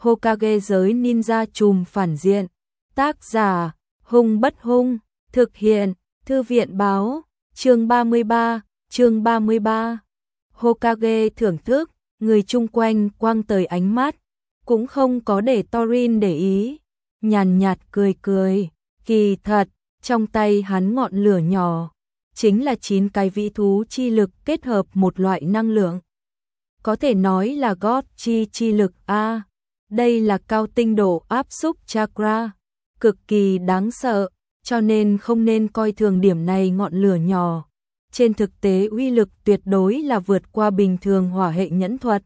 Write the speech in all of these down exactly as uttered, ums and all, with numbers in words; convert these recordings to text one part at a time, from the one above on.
Hokage giới ninja trùm phản diện. Tác giả, Hung Bất Hung, thực hiện, Thư viện báo, chương ba mươi ba, chương ba mươi ba. Hokage thưởng thức, người chung quanh quăng tới ánh mắt, cũng không có để Thorin để ý, nhàn nhạt cười cười, kỳ thật, trong tay hắn ngọn lửa nhỏ, chính là chín cái vĩ thú chi lực kết hợp một loại năng lượng. Có thể nói là God chi chi lực a. Đây là cao tinh độ áp xúc chakra, cực kỳ đáng sợ, cho nên không nên coi thường điểm này ngọn lửa nhỏ. Trên thực tế uy lực tuyệt đối là vượt qua bình thường hỏa hệ nhẫn thuật.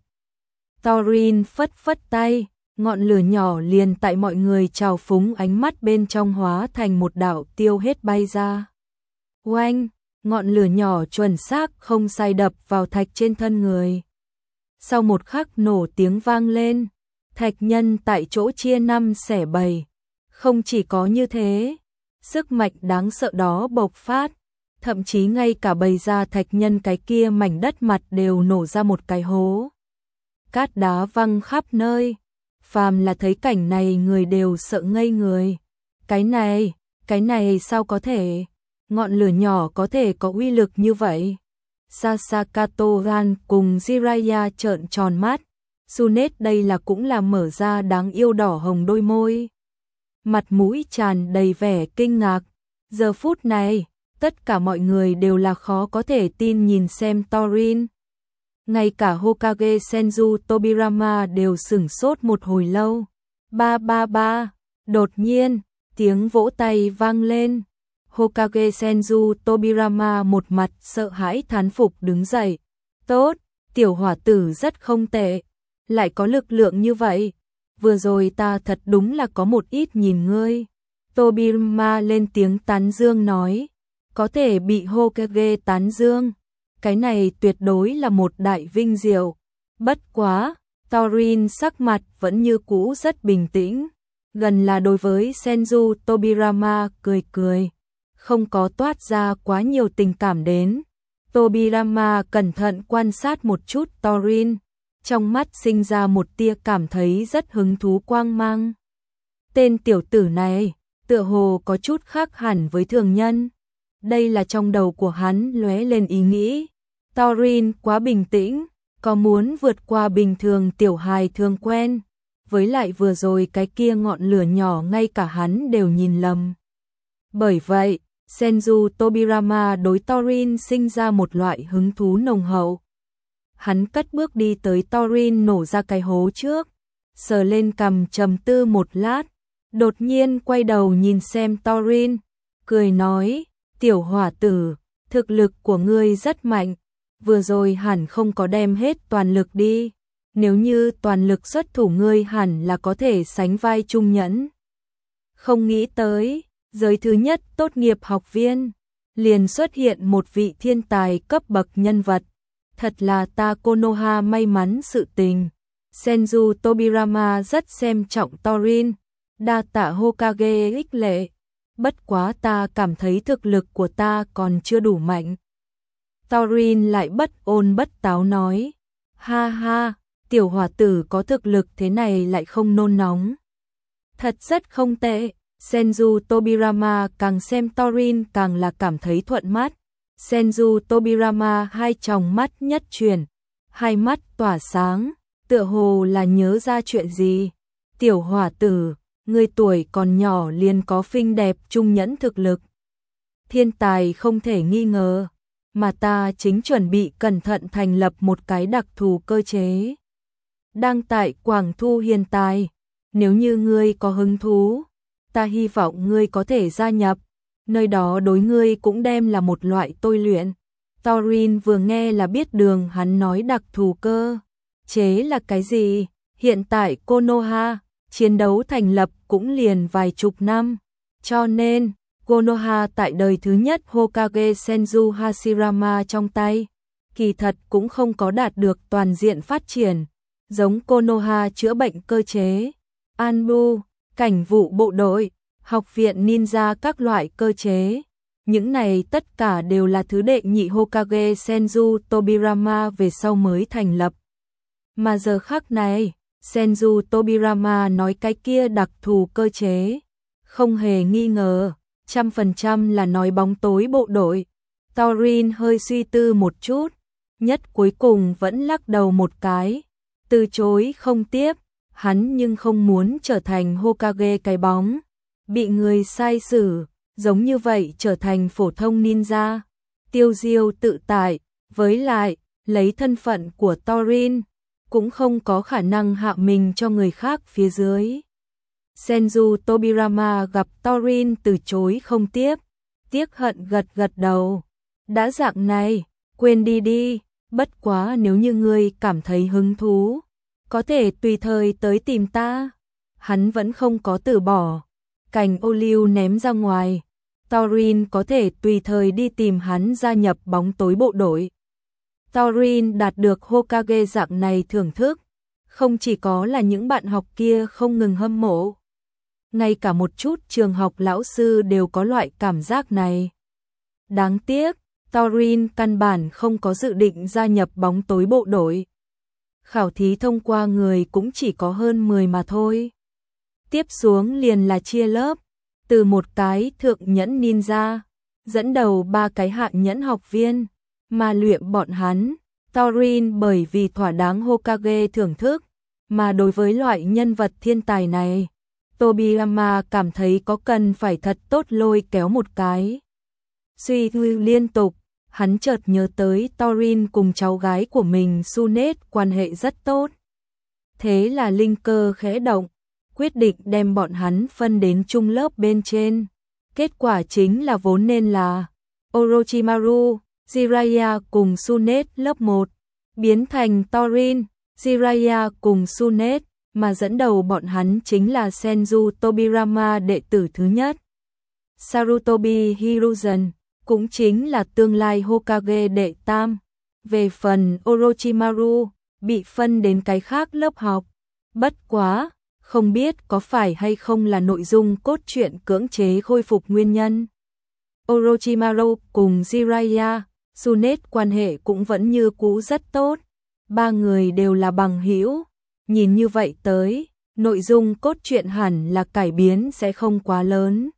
Thorin phất phất tay, ngọn lửa nhỏ liền tại mọi người trào phúng ánh mắt bên trong hóa thành một đạo tiêu hết bay ra. Oanh, ngọn lửa nhỏ chuẩn xác không sai đập vào thạch trên thân người. Sau một khắc nổ tiếng vang lên, thạch nhân tại chỗ chia năm xẻ bảy. Không chỉ có như thế, sức mạnh đáng sợ đó bộc phát, thậm chí ngay cả bầy ra thạch nhân cái kia mảnh đất mặt đều nổ ra một cái hố. Cát đá văng khắp nơi, phàm là thấy cảnh này người đều sợ ngây người. Cái này, cái này sao có thể? Ngọn lửa nhỏ có thể có uy lực như vậy? Sasakato Gan cùng Jiraiya trợn tròn mắt, Sunet đây là cũng là mở ra đáng yêu đỏ hồng đôi môi. Mặt mũi tràn đầy vẻ kinh ngạc, giờ phút này, tất cả mọi người đều là khó có thể tin nhìn xem Thorin. Ngay cả Hokage Senju Tobirama đều sửng sốt một hồi lâu. Ba ba ba, đột nhiên, tiếng vỗ tay vang lên. Hokage Senju Tobirama một mặt sợ hãi thán phục đứng dậy. Tốt, tiểu hỏa tử rất không tệ, lại có lực lượng như vậy. Vừa rồi ta thật đúng là có một ít nhìn ngươi. Tobirama lên tiếng tán dương nói, có thể bị Hokage tán dương, cái này tuyệt đối là một đại vinh diệu. Bất quá, Thorin sắc mặt vẫn như cũ rất bình tĩnh, gần là đối với Senju Tobirama cười cười, không có toát ra quá nhiều tình cảm đến. Tobirama cẩn thận quan sát một chút Thorin, trong mắt sinh ra một tia cảm thấy rất hứng thú quang mang. Tên tiểu tử này, tựa hồ có chút khác hẳn với thường nhân. Đây là trong đầu của hắn lóe lên ý nghĩ. Thorin quá bình tĩnh, có muốn vượt qua bình thường tiểu hài thường quen. Với lại vừa rồi cái kia ngọn lửa nhỏ ngay cả hắn đều nhìn lầm. Bởi vậy, Senju Tobirama đối Thorin sinh ra một loại hứng thú nồng hậu. Hắn cất bước đi tới Thorin nổ ra cái hố trước, sờ lên cằm trầm tư một lát, đột nhiên quay đầu nhìn xem Thorin, cười nói, tiểu hỏa tử, thực lực của ngươi rất mạnh, vừa rồi hẳn không có đem hết toàn lực đi, nếu như toàn lực xuất thủ ngươi hẳn là có thể sánh vai trung nhẫn. Không nghĩ tới, giới thứ nhất tốt nghiệp học viên, liền xuất hiện một vị thiên tài cấp bậc nhân vật. Thật là ta Konoha may mắn sự tình. Senju Tobirama rất xem trọng Thorin, đa tạ Hokage ích lệ. Bất quá ta cảm thấy thực lực của ta còn chưa đủ mạnh. Thorin lại bất ôn bất táo nói, ha ha, tiểu hỏa tử có thực lực thế này lại không nôn nóng. Thật rất không tệ. Senju Tobirama càng xem Thorin càng là cảm thấy thuận mắt. Senju Tobirama hai tròng mắt nhất chuyển, hai mắt tỏa sáng, tựa hồ là nhớ ra chuyện gì. Tiểu hỏa tử, người tuổi còn nhỏ liền có phinh đẹp trung nhẫn thực lực. Thiên tài không thể nghi ngờ, mà ta chính chuẩn bị cẩn thận thành lập một cái đặc thù cơ chế. Đang tại Quảng Thu hiện tại, nếu như ngươi có hứng thú, ta hy vọng ngươi có thể gia nhập. Nơi đó đối ngươi cũng đem là một loại tôi luyện. Thorin vừa nghe là biết đường hắn nói đặc thù cơ chế là cái gì. Hiện tại Konoha, chiến đấu thành lập cũng liền vài chục năm. Cho nên, Konoha tại đời thứ nhất Hokage Senju Hashirama trong tay, kỳ thật cũng không có đạt được toàn diện phát triển. Giống Konoha chữa bệnh cơ chế, Anbu, cảnh vụ bộ đội, học viện ninja các loại cơ chế. Những này tất cả đều là thứ đệ nhị Hokage Senju Tobirama về sau mới thành lập. Mà giờ khắc này, Senju Tobirama nói cái kia đặc thù cơ chế. Không hề nghi ngờ, trăm phần trăm là nói bóng tối bộ đội. Thorin hơi suy tư một chút, nhất cuối cùng vẫn lắc đầu một cái, từ chối không tiếp, hắn nhưng không muốn trở thành Hokage cái bóng, bị người sai xử, giống như vậy trở thành phổ thông ninja, tiêu diêu tự tại, với lại, lấy thân phận của Thorin, cũng không có khả năng hạ mình cho người khác phía dưới. Senju Tobirama gặp Thorin từ chối không tiếp, tiếc hận gật gật đầu. Đã dạng này, quên đi đi, bất quá nếu như ngươi cảm thấy hứng thú, có thể tùy thời tới tìm ta. Hắn vẫn không có từ bỏ, cành ô liu ném ra ngoài, Thorin có thể tùy thời đi tìm hắn gia nhập bóng tối bộ đội. Thorin đạt được Hokage dạng này thưởng thức, không chỉ có là những bạn học kia không ngừng hâm mộ, ngay cả một chút trường học lão sư đều có loại cảm giác này. Đáng tiếc, Thorin căn bản không có dự định gia nhập bóng tối bộ đội. Khảo thí thông qua người cũng chỉ có hơn mười mà thôi. Tiếp xuống liền là chia lớp, từ một cái thượng nhẫn ninja, dẫn đầu ba cái hạ nhẫn học viên, mà luyện bọn hắn. Thorin bởi vì thỏa đáng Hokage thưởng thức, mà đối với loại nhân vật thiên tài này, Tobirama cảm thấy có cần phải thật tốt lôi kéo một cái. Suy tư liên tục, hắn chợt nhớ tới Thorin cùng cháu gái của mình Sunét quan hệ rất tốt. Thế là linh cơ khẽ động, quyết định đem bọn hắn phân đến chung lớp bên trên. Kết quả chính là vốn nên là Orochimaru, Jiraiya cùng Sunét lớp một, biến thành Thorin, Jiraiya cùng Sunét, mà dẫn đầu bọn hắn chính là Senju Tobirama đệ tử thứ nhất. Sarutobi Hiruzen, cũng chính là tương lai Hokage đệ tam. Về phần Orochimaru, bị phân đến cái khác lớp học. Bất quá, không biết có phải hay không là nội dung cốt truyện cưỡng chế khôi phục nguyên nhân. Orochimaru cùng Jiraiya, Sunét quan hệ cũng vẫn như cũ rất tốt. Ba người đều là bằng hữu. Nhìn như vậy tới, nội dung cốt truyện hẳn là cải biến sẽ không quá lớn.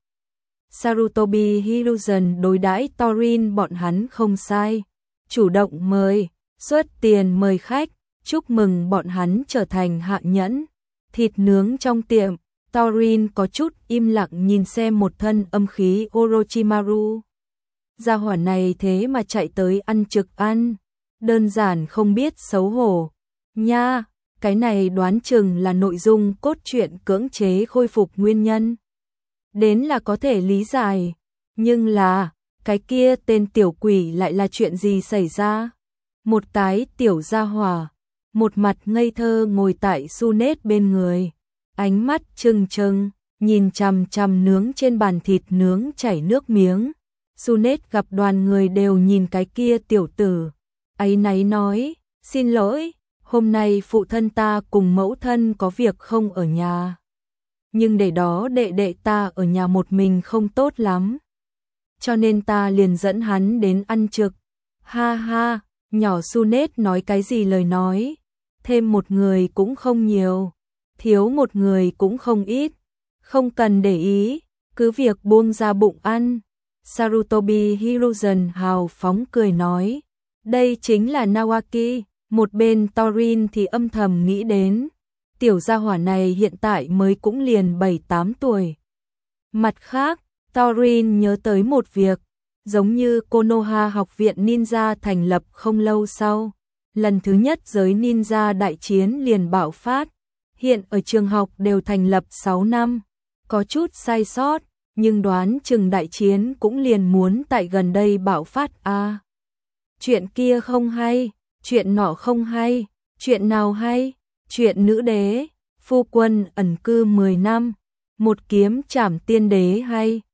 Sarutobi Hiruzen đối đãi Thorin bọn hắn không sai, chủ động mời, xuất tiền mời khách, chúc mừng bọn hắn trở thành hạ nhẫn. Thịt nướng trong tiệm, Thorin có chút im lặng nhìn xem một thân âm khí Orochimaru. Gia hỏa này thế mà chạy tới ăn trực ăn, đơn giản không biết xấu hổ. Nha, cái này đoán chừng là nội dung cốt truyện cưỡng chế khôi phục nguyên nhân. Đến là có thể lý giải, nhưng là, cái kia tên tiểu quỷ lại là chuyện gì xảy ra? Một cái tiểu gia hỏa, một mặt ngây thơ ngồi tại Sunét bên người, ánh mắt trừng trừng, nhìn chằm chằm nướng trên bàn thịt nướng chảy nước miếng. Sunét gặp đoàn người đều nhìn cái kia tiểu tử, áy náy nói, xin lỗi, hôm nay phụ thân ta cùng mẫu thân có việc không ở nhà. Nhưng để đó đệ đệ ta ở nhà một mình không tốt lắm. Cho nên ta liền dẫn hắn đến ăn trực. Ha ha, nhỏ Sunét nói cái gì lời nói. Thêm một người cũng không nhiều, thiếu một người cũng không ít. Không cần để ý, cứ việc buông ra bụng ăn. Sarutobi Hiruzen hào phóng cười nói. Đây chính là Nawaki. Một bên Thorin thì âm thầm nghĩ đến. Tiểu gia hỏa này hiện tại mới cũng liền bảy tám tuổi. Mặt khác, Thorin nhớ tới một việc, giống như Konoha học viện ninja thành lập không lâu sau, lần thứ nhất giới ninja đại chiến liền bạo phát. Hiện ở trường học đều thành lập sáu năm, có chút sai sót, nhưng đoán chừng đại chiến cũng liền muốn tại gần đây bạo phát a. À, chuyện kia không hay, chuyện nọ không hay, chuyện nào hay? Chuyện nữ đế, phu quân ẩn cư mười năm, một kiếm trảm tiên đế hay.